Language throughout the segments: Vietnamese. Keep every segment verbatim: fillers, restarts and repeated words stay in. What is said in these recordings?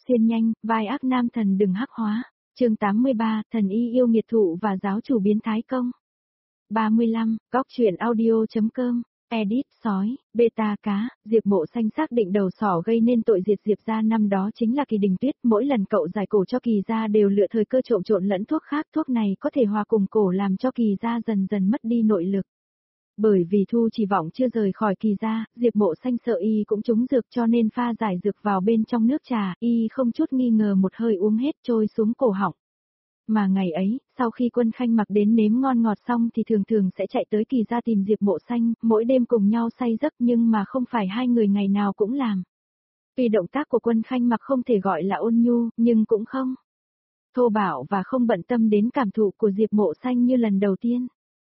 Xuyên nhanh, vai ác nam thần đừng hắc hóa. Chương tám mươi ba, thần y yêu nghiệt thụ và giáo chủ biến thái công. ba mươi lăm, góc truyện audio.com. Edit, sói, beta cá, Diệp Mộ Xanh xác định đầu sỏ gây nên tội diệt Diệp gia năm đó chính là Kỳ Đình Tuyết, mỗi lần cậu giải cổ cho Kỳ gia đều lựa thời cơ trộn trộn lẫn thuốc khác, thuốc này có thể hòa cùng cổ làm cho Kỳ gia dần dần mất đi nội lực. Bởi vì Thu Chỉ Vọng chưa rời khỏi Kỳ gia, Diệp Mộ Xanh sợ y cũng trúng dược cho nên pha giải dược vào bên trong nước trà, y không chút nghi ngờ một hơi uống hết trôi xuống cổ họng. Mà ngày ấy, sau khi Quân Khanh Mặc đến nếm ngon ngọt xong thì thường thường sẽ chạy tới Kỳ gia tìm Diệp Mộ Xanh, mỗi đêm cùng nhau say giấc nhưng mà không phải hai người ngày nào cũng làm. Tuy động tác của Quân Khanh Mặc không thể gọi là ôn nhu, nhưng cũng không thô bạo và không bận tâm đến cảm thụ của Diệp Mộ Xanh như lần đầu tiên.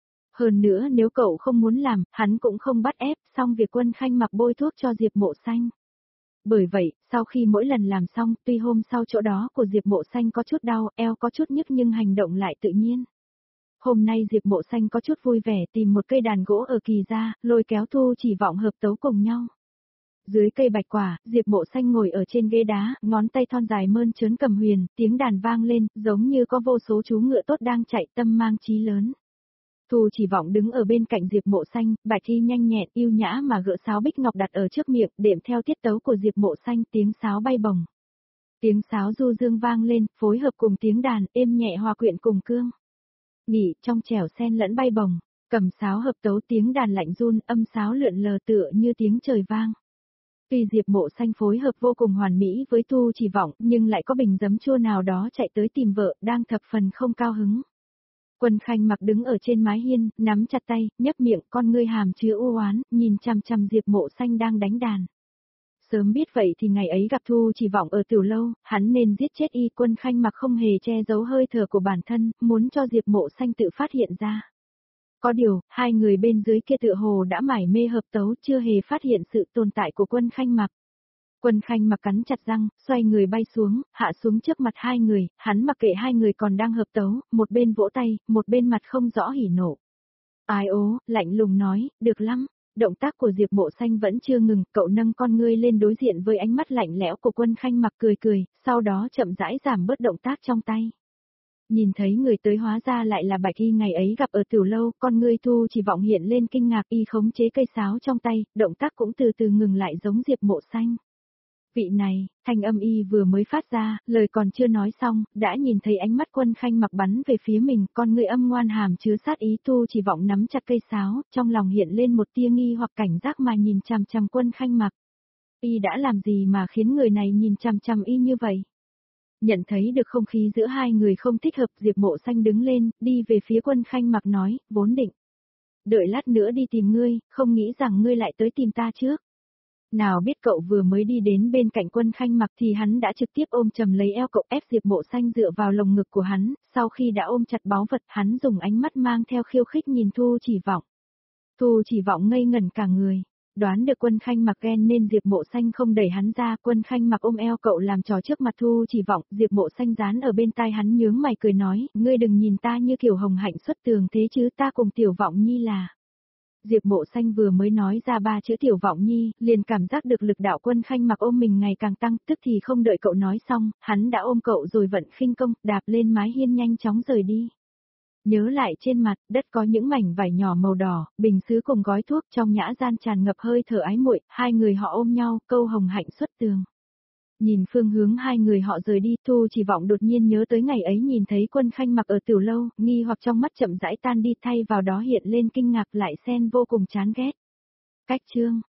Hơn nữa nếu cậu không muốn làm, hắn cũng không bắt ép, xong việc Quân Khanh Mặc bôi thuốc cho Diệp Mộ Xanh. Bởi vậy, sau khi mỗi lần làm xong, tuy hôm sau chỗ đó của Diệp Mộ Xanh có chút đau, eo có chút nhức nhưng hành động lại tự nhiên. Hôm nay Diệp Mộ Xanh có chút vui vẻ tìm một cây đàn gỗ ở Kỳ gia, lôi kéo Thu Chỉ Vọng hợp tấu cùng nhau. Dưới cây bạch quả, Diệp Mộ Xanh ngồi ở trên ghế đá, ngón tay thon dài mơn trớn cầm huyền, tiếng đàn vang lên, giống như có vô số chú ngựa tốt đang chạy, tâm mang chí lớn. Thu Chỉ Vọng đứng ở bên cạnh Diệp Mộ Xanh, bạch y nhanh nhẹn, yêu nhã mà gỡ sáo bích ngọc đặt ở trước miệng, đệm theo tiết tấu của Diệp Mộ Xanh, tiếng sáo bay bổng. Tiếng sáo du dương vang lên, phối hợp cùng tiếng đàn, êm nhẹ hòa quyện cùng cương. Nghỉ, trong trẻo xen lẫn bay bổng, cầm sáo hợp tấu tiếng đàn lạnh run, âm sáo lượn lờ tựa như tiếng trời vang. Tuy Diệp Mộ Xanh phối hợp vô cùng hoàn mỹ với Thu Chỉ Vọng, nhưng lại có bình giấm chua nào đó chạy tới tìm vợ, đang thập phần không cao hứng. Quân Khanh Mặc đứng ở trên mái hiên, nắm chặt tay, nhấp miệng, con ngươi hàm chứa u oán, nhìn chằm chằm Diệp Mộ Xanh đang đánh đàn. Sớm biết vậy thì ngày ấy gặp Thu Chỉ Vọng ở tiểu lâu, hắn nên giết chết y. Quân Khanh Mặc không hề che giấu hơi thở của bản thân, muốn cho Diệp Mộ Xanh tự phát hiện ra. Có điều, hai người bên dưới kia tựa hồ đã mải mê hợp tấu, chưa hề phát hiện sự tồn tại của Quân Khanh Mặc. Quân Khanh Mặc cắn chặt răng, xoay người bay xuống, hạ xuống trước mặt hai người, hắn mặc kệ hai người còn đang hợp tấu, một bên vỗ tay, một bên mặt không rõ hỉ nộ. Ai ố, lạnh lùng nói, được lắm. Động tác của Diệp Mộ Xanh vẫn chưa ngừng, cậu nâng con ngươi lên đối diện với ánh mắt lạnh lẽo của Quân Khanh Mặc cười cười, sau đó chậm rãi giảm bớt động tác trong tay. Nhìn thấy người tới hóa ra lại là Bạch Y ngày ấy gặp ở tiểu lâu, con ngươi Thu Chỉ Vọng hiện lên kinh ngạc, y khống chế cây sáo trong tay, động tác cũng từ từ ngừng lại giống Diệp Mộ Xanh. Vị này, thanh âm y vừa mới phát ra, lời còn chưa nói xong, đã nhìn thấy ánh mắt Quân Khanh Mặc bắn về phía mình, con người âm ngoan hàm chứa sát ý. Thu Chỉ Vọng nắm chặt cây sáo, trong lòng hiện lên một tia nghi hoặc cảnh giác mà nhìn chằm chằm Quân Khanh Mặc. Y đã làm gì mà khiến người này nhìn chằm chằm y như vậy? Nhận thấy được không khí giữa hai người không thích hợp, Diệp Mộ Xanh đứng lên, đi về phía Quân Khanh Mặc nói, vốn định đợi lát nữa đi tìm ngươi, không nghĩ rằng ngươi lại tới tìm ta trước. Nào biết cậu vừa mới đi đến bên cạnh Quân Khanh Mặc thì hắn đã trực tiếp ôm chầm lấy eo cậu, ép Diệp Mộ Xanh dựa vào lồng ngực của hắn, sau khi đã ôm chặt báu vật, hắn dùng ánh mắt mang theo khiêu khích nhìn Thu Chỉ Vọng. Thu Chỉ Vọng ngây ngẩn cả người, đoán được Quân Khanh Mặc ghen nên Diệp Mộ Xanh không đẩy hắn ra. Quân Khanh Mặc ôm eo cậu làm trò trước mặt Thu Chỉ Vọng, Diệp Mộ Xanh dán ở bên tai hắn nhướng mày cười nói, ngươi đừng nhìn ta như kiểu hồng hạnh xuất tường thế chứ, ta cùng Tiểu Vọng Nhi là... Diệp Mộ Xanh vừa mới nói ra ba chữ Tiểu Vọng Nhi, liền cảm giác được lực đạo Quân Khanh Mặc ôm mình ngày càng tăng, tức thì không đợi cậu nói xong, hắn đã ôm cậu rồi vận khinh công, đạp lên mái hiên nhanh chóng rời đi. Nhớ lại trên mặt đất có những mảnh vải nhỏ màu đỏ, bình sứ cùng gói thuốc, trong nhã gian tràn ngập hơi thở ái muội, hai người họ ôm nhau, câu hồng hạnh xuất tường. Nhìn phương hướng hai người họ rời đi, Thu Chỉ Vọng đột nhiên nhớ tới ngày ấy nhìn thấy Quân Khanh Mặc ở tiểu lâu, nghi hoặc trong mắt chậm rãi tan đi, thay vào đó hiện lên kinh ngạc lại xen vô cùng chán ghét. Cách chương